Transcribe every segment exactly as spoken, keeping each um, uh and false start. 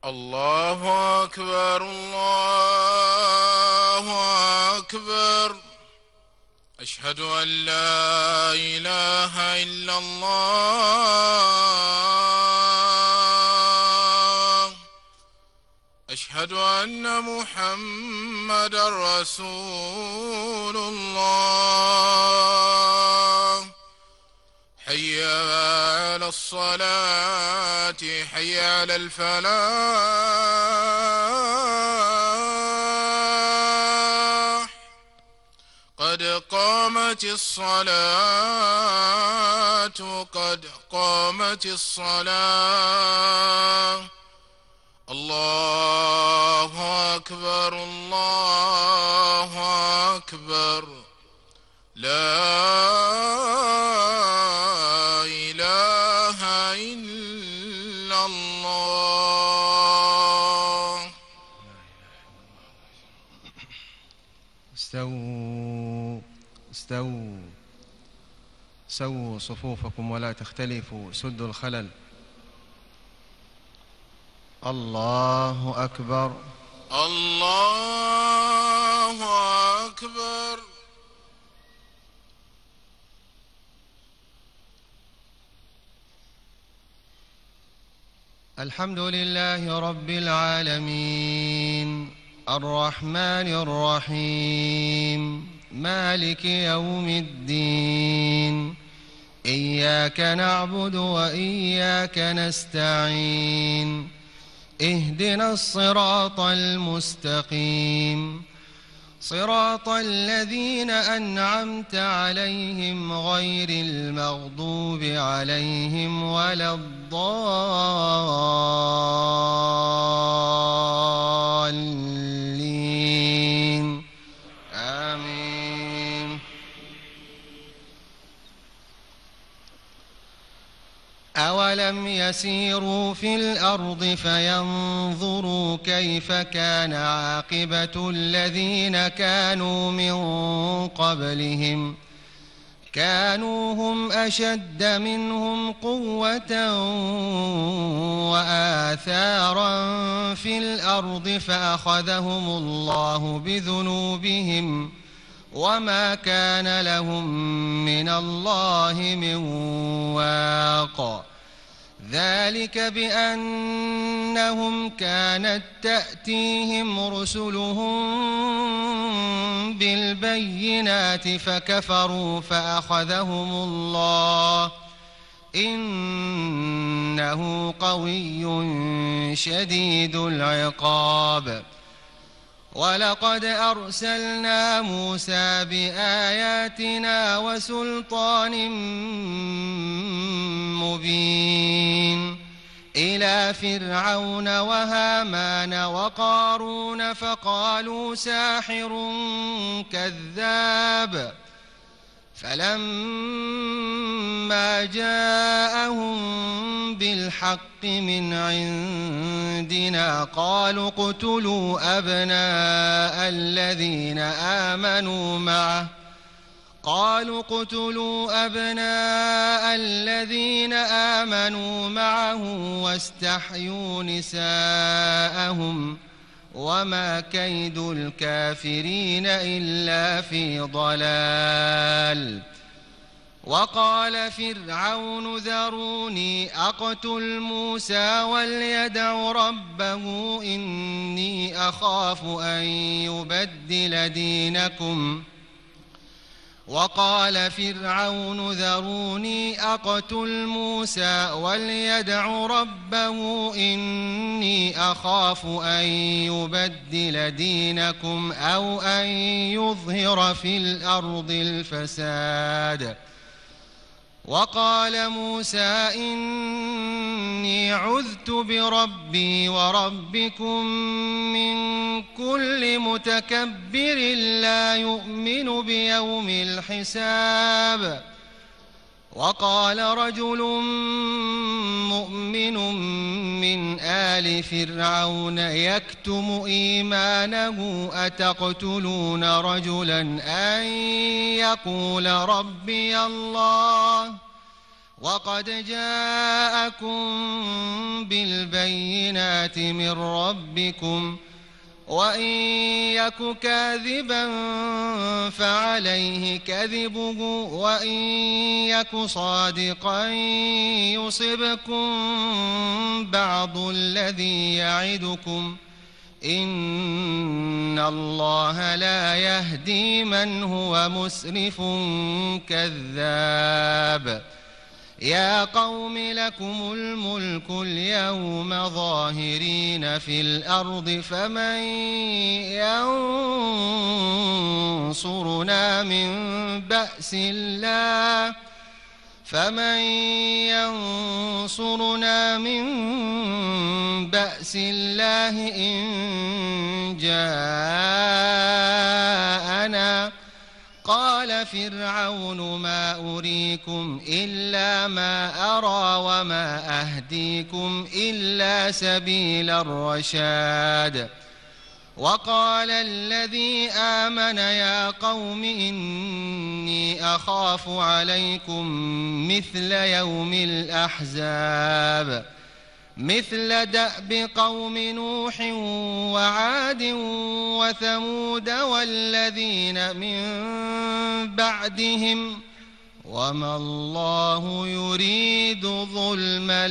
الله أكبر الله أكبر. أشهد أن لا إله إلا الله. أشهد أن محمدًا رسول الله. حي على الصلاة حي على الفلاح. قد قامت الصلاة قد قامت الصلاة. الله أكبر الله أكبر. لا إله إلا الله. استووا استووا سووا صفوفكم ولا تختلفوا، سدوا الخلل. الله أكبر الله أكبر. الحمد لله رب العالمين الرحمن الرحيم مالك يوم الدين. إياك نعبد وإياك نستعين. اهدنا الصراط المستقيم، صراط الذين أنعمت عليهم غير المغضوب عليهم ولا الضالين. آمين. أولم يسيروا في الأرض فينظروا كيف كان عاقبة الذين كانوا من قبلهم كانوا هم أشد منهم قوة وآثارا في الأرض فأخذهم الله بذنوبهم وما كان لهم من الله من واق. ذلك بأنهم كانت تأتيهم رسلهم بالبينات فكفروا فأخذهم الله إنه قوي شديد العقاب. ولقد أرسلنا موسى بآياتنا وسلطان مبين إلى فرعون وهامان وقارون فقالوا ساحر كذاب. فلما جاءهم بالحق من عندنا قالوا اقتلوا أبناء الذين آمنوا معه قالوا اقتلوا أبناء الذين آمنوا معه واستحيوا نساءهم وما كيد الكافرين إلا في ضلال. وقال فرعون ذروني أقتل موسى وليدع ربه إني أخاف أن يبدل دينكم. وقال فرعون ذروني أقتل موسى وليدع ربه إني أخاف أن يبدل دينكم أو أن يظهر في الأرض الفساد. وقال موسى إني عذت بربي وربكم من كل متكبر لا يؤمن بيوم الحساب. وقال رجل مؤمن من آل فرعون يكتم إيمانه أتقتلون رجلا أن يقول ربي الله وقد جاءكم بالبينات من ربكم وإن يك كاذبا فعليه كذبه وإن يك صادقا يصبكم بعض الذي يعدكم إن الله لا يهدي من هو مسرف كذاب يا قوم لكم الملك اليوم ظاهرين في الأرض فمن ينصرنا من بأس الله فمن ينصرنا من بأس الله إن جاءنا قال فرعون ما أريكم إلا ما أرى وما أهديكم إلا سبيل الرشاد وقال الذي آمن يا قوم إني أخاف عليكم مثل يوم الأحزاب مثل دأب قوم نوح وعاد وثمود والذين من بعدهم وما الله يريد ظلما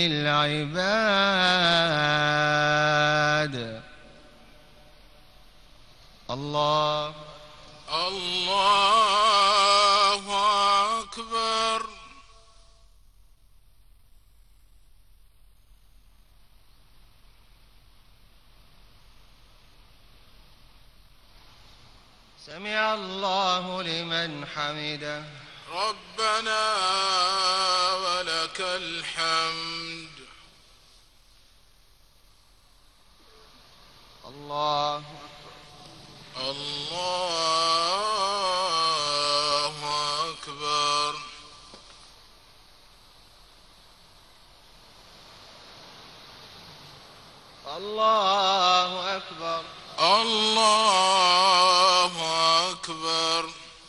للعباد. الله الله أكبر. سمع الله لمن حمده. ربنا ولك الحمد. الله الله أكبر. الله أكبر. الله أكبر.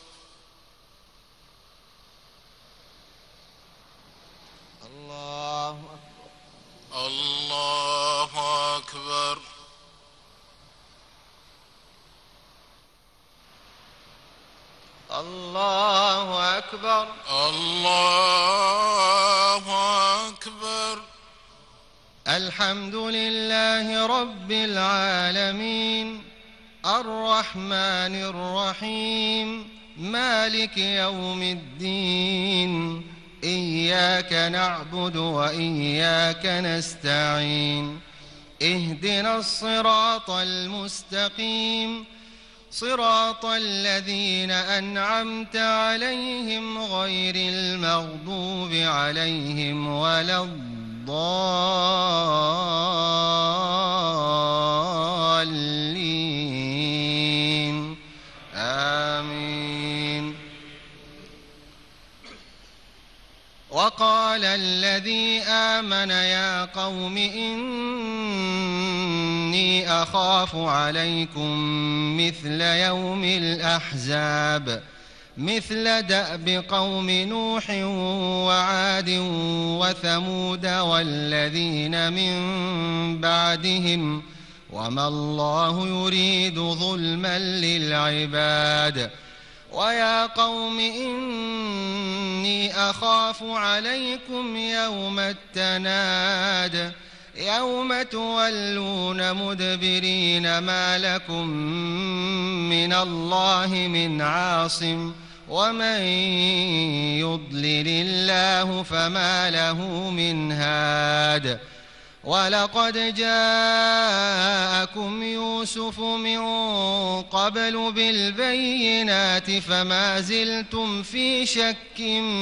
الله الله أكبر. الله أكبر. الله أكبر. الحمد لله رب العالمين الرحمن الرحيم مالك يوم الدين إياك نعبد وإياك نستعين اهدنا الصراط المستقيم صراط الذين أنعمت عليهم غير المغضوب عليهم ولا الضالين آمين. وقال الذي آمن يا قوم إني أخاف عليكم مثل يوم الأحزاب مثل دأب قوم نوح وعاد وثمود والذين من بعدهم وما الله يريد ظلما للعباد. ويا قوم إني أخاف عليكم يوم التناد يوم تولون مدبرين ما لكم من الله من عاصم ومن يضلل الله فما له من هاد. ولقد جاءكم يوسف من قبل بالبينات فما زلتم في شك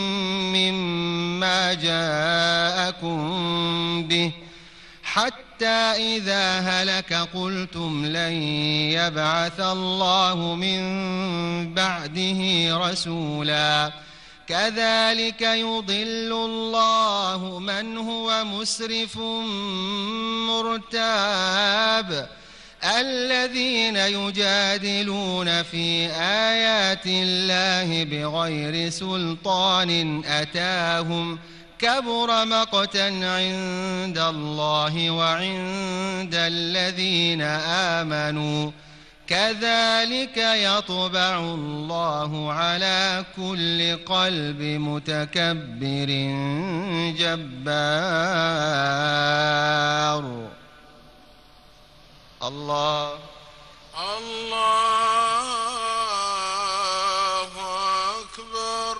مما جاءكم به حتى إذا هلك قلتم لن يبعث الله من بعده رسولا كذلك يضل الله من هو مسرف مرتاب. الذين يجادلون في آيات الله بغير سلطان أتاهم كبر مقتا عند الله وعند الذين آمنوا كذلك يطبع الله على كل قلب متكبر جبار. الله الله أكبر.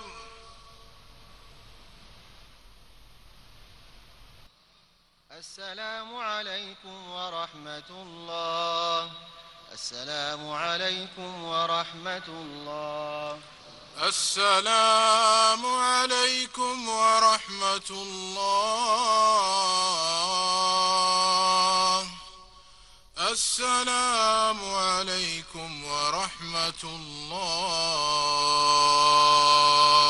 السلام عليكم ورحمة الله. السلام عليكم ورحمة الله. السلام عليكم ورحمة الله. السلام عليكم ورحمة الله.